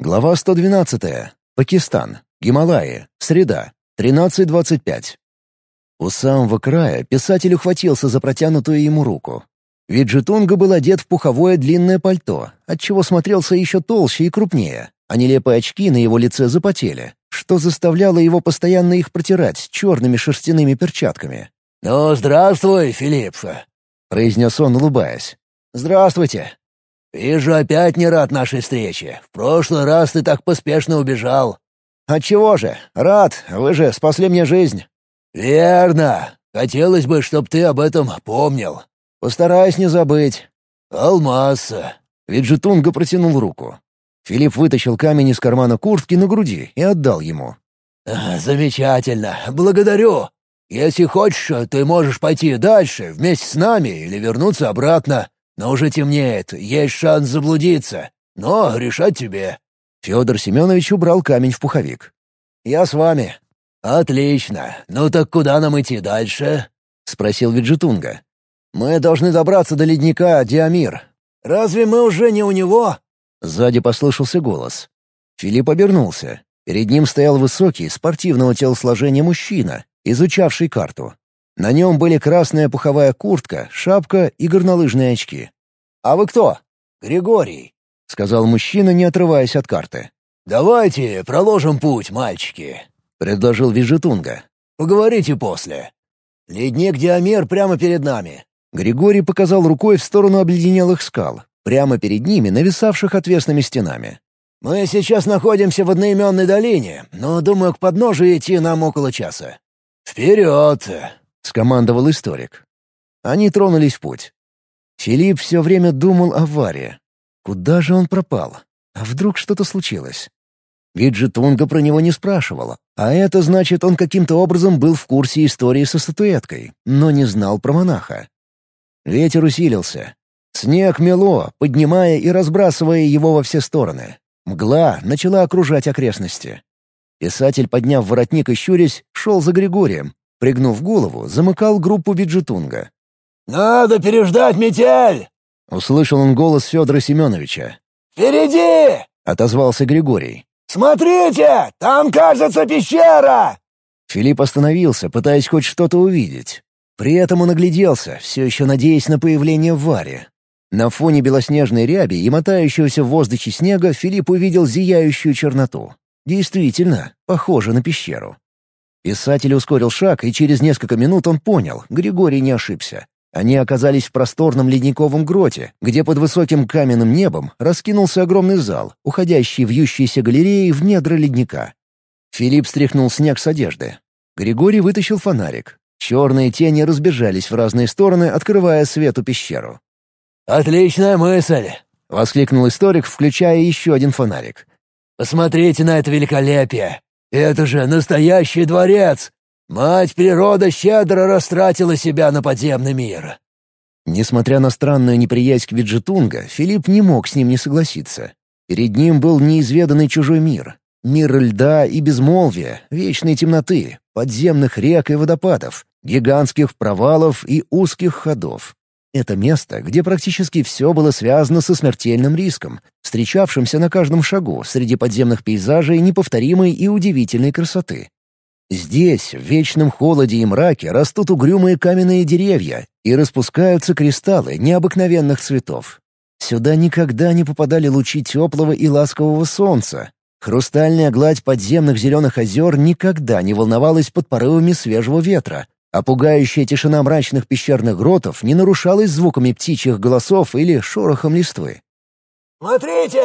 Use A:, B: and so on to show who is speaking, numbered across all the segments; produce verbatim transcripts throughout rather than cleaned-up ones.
A: Глава сто двенадцать. Пакистан. Гималаи. Среда. тринадцать двадцать пять. У самого края писатель ухватился за протянутую ему руку. Виджетунга был одет в пуховое длинное пальто, отчего смотрелся еще толще и крупнее, а нелепые очки на его лице запотели, что заставляло его постоянно их протирать черными шерстяными перчатками.
B: «Ну, здравствуй, Филипп», —
A: произнес он, улыбаясь. «Здравствуйте».
B: «Вижу, опять не рад нашей встрече. В прошлый раз ты так поспешно убежал».
A: «Отчего же? Рад, вы же спасли мне жизнь».
B: «Верно. Хотелось бы, чтобы ты об этом помнил».
A: «Постараюсь не забыть».
B: «Алмаз».
A: Виджетунга протянул руку. Филипп вытащил камень из кармана куртки на груди и отдал ему.
B: «Замечательно. Благодарю. Если хочешь, ты можешь пойти дальше вместе с нами или вернуться обратно. Но уже темнеет, есть шанс заблудиться. Но решать тебе».
A: Федор Семенович убрал камень в пуховик. «Я с вами».
B: «Отлично. Ну так куда нам идти дальше?»
A: — спросил Виджетунга. «Мы должны добраться до ледника Диамир».
B: «Разве мы уже не у него?»
A: Сзади послышался голос. Филипп обернулся. Перед ним стоял высокий, спортивного телосложения мужчина, изучавший карту. На нем были красная пуховая куртка, шапка и горнолыжные очки. «А вы кто?»
B: «Григорий»,
A: — сказал мужчина, не отрываясь от карты.
B: «Давайте проложим путь, мальчики»,
A: — предложил Виджетунга.
B: «Поговорите после. Ледник Диамир прямо перед нами».
A: Григорий показал рукой в сторону обледенелых скал, прямо перед ними, нависавших отвесными стенами.
B: «Мы сейчас находимся в одноименной долине, но, думаю, к подножию идти нам около часа». «Вперед!»
A: — скомандовал историк. Они тронулись в путь. Филипп все время думал о Варе. Куда же он пропал? А вдруг что-то случилось? Виджетунга про него не спрашивала, а это значит, он каким-то образом был в курсе истории со статуэткой, но не знал про монаха. Ветер усилился. Снег мело, поднимая и разбрасывая его во все стороны. Мгла начала окружать окрестности. Писатель, подняв воротник и щурясь, шел за Григорием. Пригнув голову, замыкал группу Виджетунга.
B: «Надо переждать метель!»
A: — услышал он голос Федора Семеновича.
B: «Впереди!»
A: — отозвался Григорий.
B: «Смотрите! Там, кажется, пещера!»
A: Филипп остановился, пытаясь хоть что-то увидеть. При этом он огляделся, все еще надеясь на появление Вари. На фоне белоснежной ряби и мотающегося в воздухе снега Филипп увидел зияющую черноту. Действительно, похоже на пещеру. Писатель ускорил шаг, и через несколько минут он понял, Григорий не ошибся. Они оказались в просторном ледниковом гроте, где под высоким каменным небом раскинулся огромный зал, уходящий в вьющиеся галереи в недра ледника. Филипп стряхнул снег с одежды. Григорий вытащил фонарик. Черные тени разбежались в разные стороны, открывая свету пещеру.
B: «Отличная мысль!»
A: — воскликнул историк, включая еще один фонарик.
B: «Посмотрите на это великолепие! Это же настоящий дворец! Мать природа щедро растратила себя на подземный мир!»
A: Несмотря на странную неприязнь к Виджетунга, Филипп не мог с ним не согласиться. Перед ним был неизведанный чужой мир. Мир льда и безмолвия, вечной темноты, подземных рек и водопадов, гигантских провалов и узких ходов. Это место, где практически все было связано со смертельным риском, встречавшимся на каждом шагу среди подземных пейзажей неповторимой и удивительной красоты. Здесь, в вечном холоде и мраке, растут угрюмые каменные деревья и распускаются кристаллы необыкновенных цветов. Сюда никогда не попадали лучи теплого и ласкового солнца. Хрустальная гладь подземных зеленых озер никогда не волновалась под порывами свежего ветра, а пугающая тишина мрачных пещерных гротов не нарушалась звуками птичьих голосов или шорохом листвы.
B: «Смотрите!»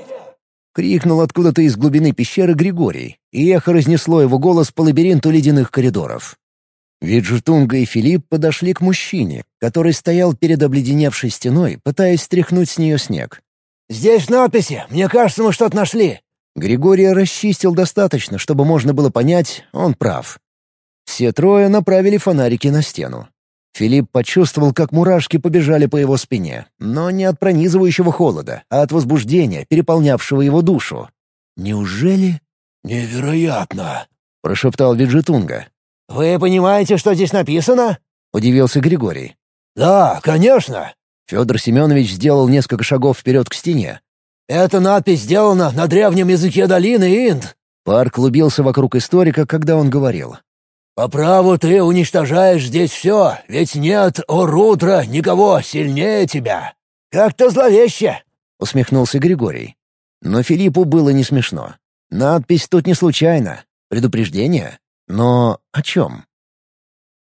A: — крикнул откуда-то из глубины пещеры Григорий, и эхо разнесло его голос по лабиринту ледяных коридоров. Виджетунга и Филипп подошли к мужчине, который стоял перед обледеневшей стеной, пытаясь стряхнуть с нее снег.
B: «Здесь надписи! Мне кажется, мы что-то нашли!»
A: Григория расчистил достаточно, чтобы можно было понять, он прав. Все трое направили фонарики на стену. Филипп почувствовал, как мурашки побежали по его спине, но не от пронизывающего холода, а от возбуждения, переполнявшего его душу. «Неужели?»
B: «Невероятно!»
A: — прошептал Виджетунга.
B: «Вы понимаете, что здесь написано?»
A: — удивился Григорий.
B: «Да, конечно!»
A: Федор Семенович сделал несколько шагов вперед к стене.
B: Эта надпись сделана на древнем языке долины Инд».
A: Пар клубился вокруг историка, когда он говорил.
B: «По праву ты уничтожаешь здесь все, ведь нет, о Рудра, никого сильнее тебя. Как-то зловеще!»
A: — усмехнулся Григорий. Но Филиппу было не смешно. Надпись тут не случайно. Предупреждение? Но о чем?